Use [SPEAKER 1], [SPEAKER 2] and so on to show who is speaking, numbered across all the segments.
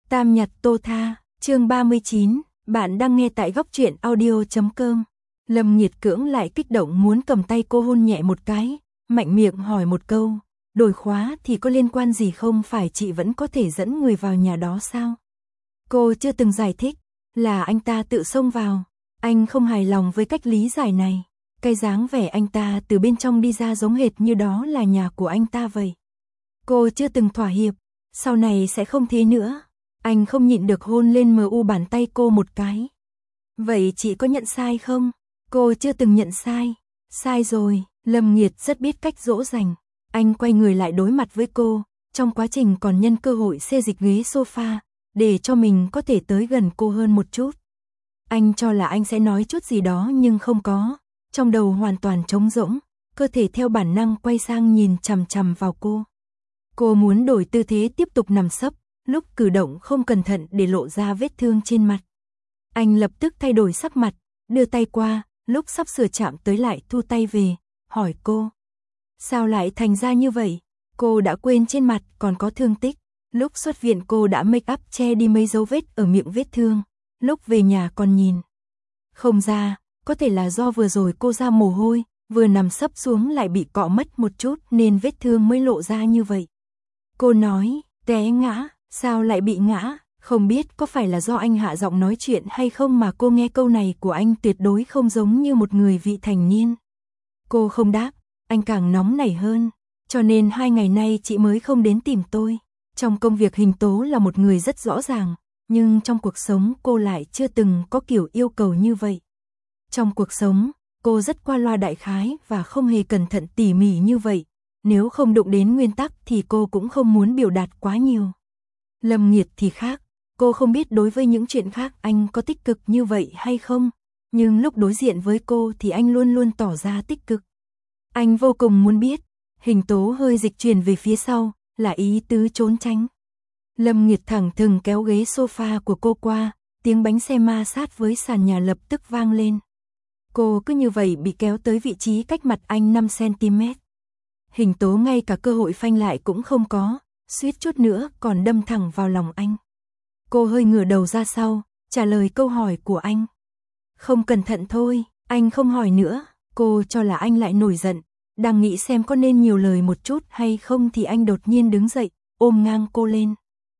[SPEAKER 1] Tam Nhật Tô Tha, chương 39, bạn đang nghe tại góc truyện audio.com. Lâm Nhiệt cưỡng lại kích động muốn cầm tay cô hôn nhẹ một cái, mạnh miệng hỏi một câu, đổi khóa thì có liên quan gì, không phải chị vẫn có thể dẫn người vào nhà đó sao? Cô chưa từng giải thích, là anh ta tự xông vào, anh không hài lòng với cách lý giải này. Cái dáng vẻ anh ta từ bên trong đi ra giống hệt như đó là nhà của anh ta vậy. Cô chưa từng thỏa hiệp, sau này sẽ không thế nữa. Anh không nhịn được hôn lên mu bàn tay cô một cái. Vậy chị có nhận sai không? Cô chưa từng nhận sai. Sai rồi, Lâm Nhiệt rất biết cách dỗ dành. Anh quay người lại đối mặt với cô, trong quá trình còn nhân cơ hội xê dịch ghế sofa, để cho mình có thể tới gần cô hơn một chút. Anh cho là anh sẽ nói chút gì đó nhưng không có, trong đầu hoàn toàn trống rỗng, cơ thể theo bản năng quay sang nhìn chằm chằm vào cô. Cô muốn đổi tư thế tiếp tục nằm sấp, lúc cử động không cẩn thận để lộ ra vết thương trên mặt. Anh lập tức thay đổi sắc mặt, đưa tay qua, lúc sắp sửa chạm tới lại thu tay về, hỏi cô. Sao lại thành ra như vậy? Cô đã quên trên mặt còn có thương tích. Lúc xuất viện cô đã make up che đi mấy dấu vết ở miệng vết thương. Lúc về nhà còn nhìn không ra, có thể là do vừa rồi cô ra mồ hôi, vừa nằm sấp xuống lại bị cọ mất một chút nên vết thương mới lộ ra như vậy. Cô nói, té ngã, sao lại bị ngã? Không biết có phải là do anh hạ giọng nói chuyện hay không mà cô nghe câu này của anh tuyệt đối không giống như một người vị thành niên. Cô không đáp, anh càng nóng nảy hơn, cho nên 2 ngày nay chị mới không đến tìm tôi. Trong công việc Hình Tố là một người rất rõ ràng, nhưng trong cuộc sống cô lại chưa từng có kiểu yêu cầu như vậy. Trong cuộc sống, cô rất qua loa đại khái và không hề cẩn thận tỉ mỉ như vậy. Nếu không đụng đến nguyên tắc thì cô cũng không muốn biểu đạt quá nhiều. Lâm Nhiệt thì khác, cô không biết đối với những chuyện khác anh có tích cực như vậy hay không, nhưng lúc đối diện với cô thì anh luôn luôn tỏ ra tích cực. Anh vô cùng muốn biết, Hình Tố hơi dịch chuyển về phía sau, là ý tứ trốn tránh. Lâm Nhiệt thẳng thừng kéo ghế sofa của cô qua, tiếng bánh xe ma sát với sàn nhà lập tức vang lên. Cô cứ như vậy bị kéo tới vị trí cách mặt anh 5 cm. Hình Tố ngay cả cơ hội phanh lại cũng không có, suýt chút nữa còn đâm thẳng vào lòng anh. Cô hơi ngửa đầu ra sau, trả lời câu hỏi của anh. Không cẩn thận thôi, anh không hỏi nữa. Cô cho là anh lại nổi giận, đang nghĩ xem có nên nhiều lời một chút hay không thì anh đột nhiên đứng dậy, ôm ngang cô lên.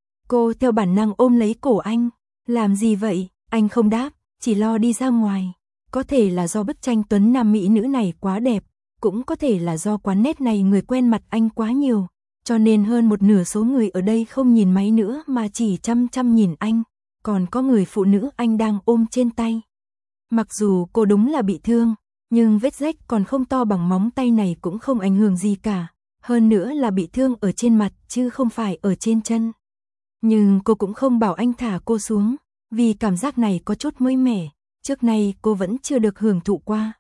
[SPEAKER 1] Cô theo bản năng ôm lấy cổ anh. Làm gì vậy? Anh không đáp, chỉ lo đi ra ngoài. Có thể là do bức tranh tuấn nam mỹ nữ này quá đẹp, cũng có thể là do quán nét này người quen mặt anh quá nhiều, cho nên hơn một nửa số người ở đây không nhìn máy nữa mà chỉ chăm chăm nhìn anh, còn có người phụ nữ anh đang ôm trên tay. Mặc dù cô đúng là bị thương, nhưng vết rách còn không to bằng móng tay này cũng không ảnh hưởng gì cả, hơn nữa là bị thương ở trên mặt chứ không phải ở trên chân. Nhưng cô cũng không bảo anh thả cô xuống, vì cảm giác này có chút mới mẻ, trước nay cô vẫn chưa được hưởng thụ qua.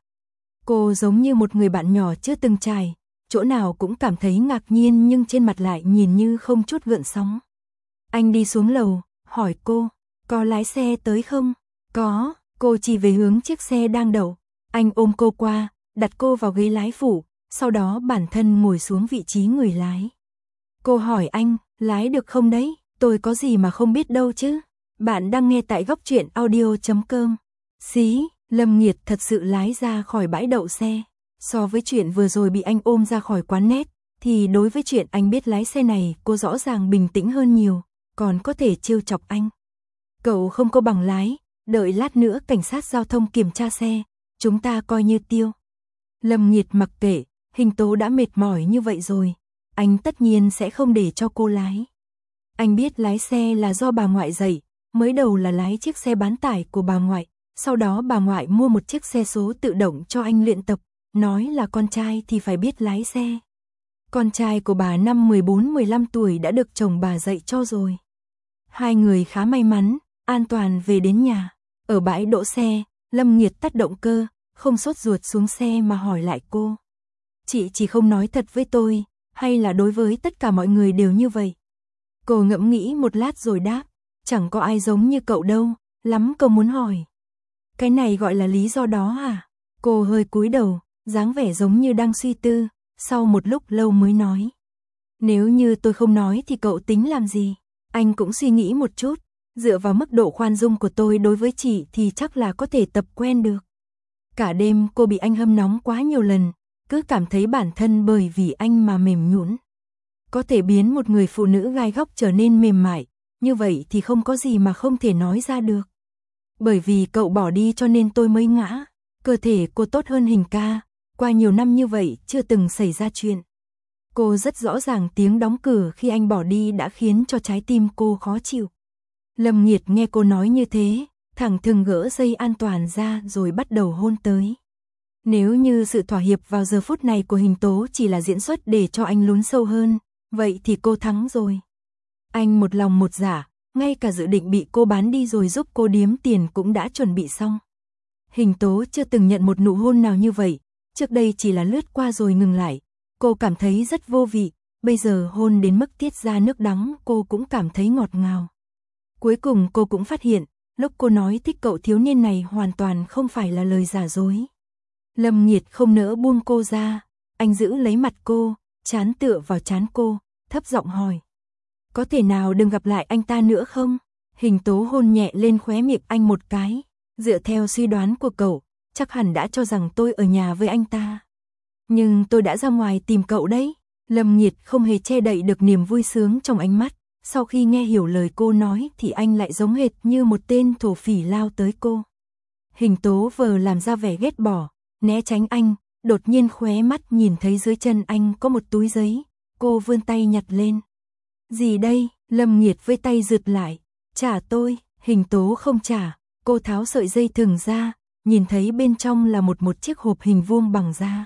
[SPEAKER 1] Cô giống như một người bạn nhỏ chưa từng trải, chỗ nào cũng cảm thấy ngạc nhiên nhưng trên mặt lại nhìn như không chút gợn sóng. Anh đi xuống lầu, hỏi cô, có lái xe tới không? Có, cô chỉ về hướng chiếc xe đang đậu. Anh ôm cô qua, đặt cô vào ghế lái phụ, sau đó bản thân ngồi xuống vị trí người lái. Cô hỏi anh, lái được không đấy? Tôi có gì mà không biết đâu chứ. Bạn đang nghe tại góc truyện audio.com. Xí, Lâm Nhiệt thật sự lái ra khỏi bãi đậu xe. So với chuyện vừa rồi bị anh ôm ra khỏi quán nét, thì đối với chuyện anh biết lái xe này cô rõ ràng bình tĩnh hơn nhiều, còn có thể trêu chọc anh. Cậu không có bằng lái, đợi lát nữa cảnh sát giao thông kiểm tra xe, chúng ta coi như tiêu. Lâm Nhiệt mặc kệ, Hình Tố đã mệt mỏi như vậy rồi, anh tất nhiên sẽ không để cho cô lái. Anh biết lái xe là do bà ngoại dạy, mới đầu là lái chiếc xe bán tải của bà ngoại, sau đó bà ngoại mua một chiếc xe số tự động cho anh luyện tập, nói là con trai thì phải biết lái xe. Con trai của bà năm 14-15 tuổi đã được chồng bà dạy cho rồi. Hai người khá may mắn, an toàn về đến nhà. Ở bãi đỗ xe, Lâm Nhiệt tắt động cơ, không sốt ruột xuống xe mà hỏi lại cô. Chị chỉ không nói thật với tôi, hay là đối với tất cả mọi người đều như vậy? Cô ngẫm nghĩ một lát rồi đáp, chẳng có ai giống như cậu đâu, lắm câu muốn hỏi. Cái này gọi là lý do đó à? Cô hơi cúi đầu, dáng vẻ giống như đang suy tư, sau một lúc lâu mới nói. Nếu như tôi không nói thì cậu tính làm gì? Anh cũng suy nghĩ một chút, dựa vào mức độ khoan dung của tôi đối với chị thì chắc là có thể tập quen được. Cả đêm cô bị anh hâm nóng quá nhiều lần, cứ cảm thấy bản thân bởi vì anh mà mềm nhũn. Có thể biến một người phụ nữ gai góc trở nên mềm mại, như vậy thì không có gì mà không thể nói ra được. Bởi vì cậu bỏ đi cho nên tôi mới ngã, cơ thể cô tốt hơn Hình ca, qua nhiều năm như vậy chưa từng xảy ra chuyện. Cô rất rõ ràng tiếng đóng cửa khi anh bỏ đi đã khiến cho trái tim cô khó chịu. Lâm Nghiệt nghe cô nói như thế, thẳng thừng gỡ dây an toàn ra rồi bắt đầu hôn tới. Nếu như sự thỏa hiệp vào giờ phút này của Hình Tố chỉ là diễn xuất để cho anh lún sâu hơn, vậy thì cô thắng rồi. Anh một lòng một dạ, ngay cả dự định bị cô bán đi rồi giúp cô điếm tiền cũng đã chuẩn bị xong. Hình Tố chưa từng nhận một nụ hôn nào như vậy, trước đây chỉ là lướt qua rồi ngừng lại. Cô cảm thấy rất vô vị, bây giờ hôn đến mức tiết ra nước đắng cô cũng cảm thấy ngọt ngào. Cuối cùng cô cũng phát hiện, lúc cô nói thích cậu thiếu niên này hoàn toàn không phải là lời giả dối. Lâm Nghiệt không nỡ buông cô ra, anh giữ lấy mặt cô, trán tựa vào trán cô, thấp giọng hỏi. Có thể nào đừng gặp lại anh ta nữa không? Hình Tố hôn nhẹ lên khóe miệng anh một cái, dựa theo suy đoán của cậu, chắc hẳn đã cho rằng tôi ở nhà với anh ta. Nhưng tôi đã ra ngoài tìm cậu đấy. Lâm Nghiệt không hề che đậy được niềm vui sướng trong ánh mắt, sau khi nghe hiểu lời cô nói thì anh lại giống hệt như một tên thổ phỉ lao tới cô. Hình Tố vờ làm ra vẻ ghét bỏ, né tránh anh, đột nhiên khóe mắt nhìn thấy dưới chân anh có một túi giấy, cô vươn tay nhặt lên. Gì đây? Lâm Nghiệt với tay rụt lại. Trả tôi. Hình Tố không trả, cô tháo sợi dây thừng ra, nhìn thấy bên trong là một chiếc hộp hình vuông bằng da.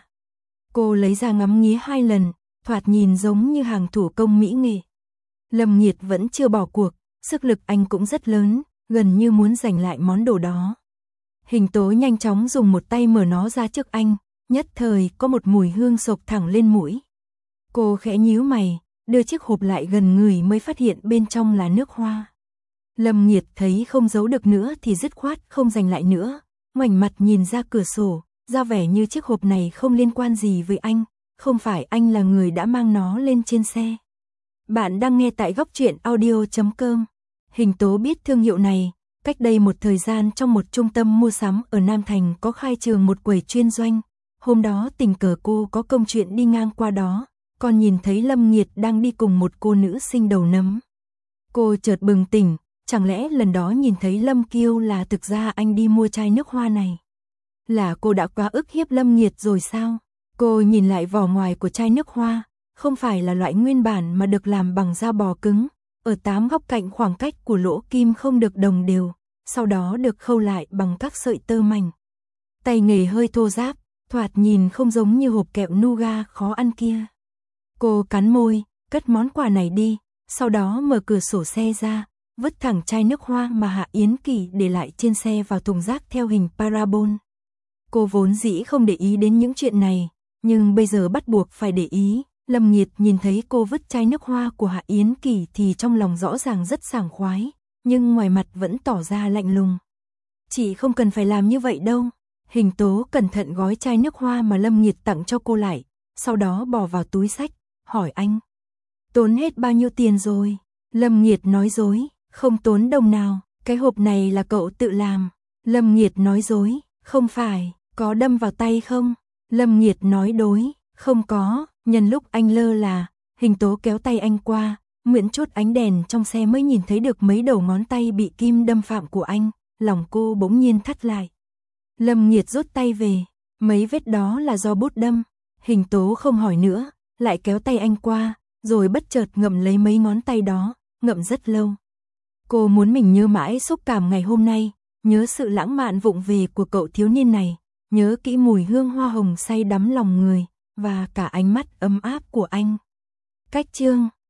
[SPEAKER 1] Cô lấy ra ngắm nghía 2 lần, thoạt nhìn giống như hàng thủ công mỹ nghệ. Lâm Nghiệt vẫn chưa bỏ cuộc, sức lực anh cũng rất lớn, gần như muốn giành lại món đồ đó. Hình Tố nhanh chóng dùng một tay mở nó ra trước anh, nhất thời có một mùi hương xộc thẳng lên mũi. Cô khẽ nhíu mày, đưa chiếc hộp lại gần người mới phát hiện bên trong là nước hoa. Lâm Nghiệt thấy không giấu được nữa thì dứt khoát không giành lại nữa, ngoảnh mặt nhìn ra cửa sổ, ra vẻ như chiếc hộp này không liên quan gì với anh, không phải anh là người đã mang nó lên trên xe. Bạn đang nghe tại góc truyện audio.com. Hình Tố biết thương hiệu này, cách đây một thời gian trong một trung tâm mua sắm ở Nam Thành có khai trường một quầy chuyên doanh. Hôm đó tình cờ cô có công chuyện đi ngang qua đó, còn nhìn thấy Lâm Nghiệt đang đi cùng một cô nữ sinh đầu nấm. Cô chợt bừng tỉnh, chẳng lẽ lần đó nhìn thấy Lâm Kiêu là thực ra anh đi mua chai nước hoa này? Là cô đã quá ức hiếp Lâm Nghiệt rồi sao? Cô nhìn lại vỏ ngoài của chai nước hoa, không phải là loại nguyên bản mà được làm bằng da bò cứng, ở 8 góc cạnh khoảng cách của lỗ kim không được đồng đều, sau đó được khâu lại bằng các sợi tơ mảnh. Tay nghề hơi thô ráp, thoạt nhìn không giống như hộp kẹo nougat khó ăn kia. Cô cắn môi, cất món quà này đi, sau đó mở cửa sổ xe ra, vứt thẳng chai nước hoa mà Hạ Yến Kỳ để lại trên xe vào thùng rác theo hình parabol. Cô vốn dĩ không để ý đến những chuyện này, nhưng bây giờ bắt buộc phải để ý. Lâm Nghiệt nhìn thấy cô vứt chai nước hoa của Hạ Yến Kỳ thì trong lòng rõ ràng rất sảng khoái, nhưng ngoài mặt vẫn tỏ ra lạnh lùng. Chị không cần phải làm như vậy đâu. Hình Tố cẩn thận gói chai nước hoa mà Lâm Nghiệt tặng cho cô lại, sau đó bỏ vào túi xách, hỏi anh. Tốn hết bao nhiêu tiền rồi? Lâm Nghiệt nói dối, không tốn đồng nào, cái hộp này là cậu tự làm. Lâm Nghiệt nói dối, không phải, có đâm vào tay không? Lâm Nghiệt nói đối, không có. Nhân lúc anh lơ là, Hình Tố kéo tay anh qua, mượn chút ánh đèn trong xe mới nhìn thấy được mấy đầu ngón tay bị kim đâm phạm của anh, lòng cô bỗng nhiên thắt lại. Lâm Nghiệt rút tay về, mấy vết đó là do bút đâm. Hình Tố không hỏi nữa, lại kéo tay anh qua, rồi bất chợt ngậm lấy mấy ngón tay đó, ngậm rất lâu. Cô muốn mình nhớ mãi xúc cảm ngày hôm nay, nhớ sự lãng mạn vụng về của cậu thiếu niên này, nhớ kỹ mùi hương hoa hồng say đắm lòng người, và cả ánh mắt ấm áp của anh. Cách chương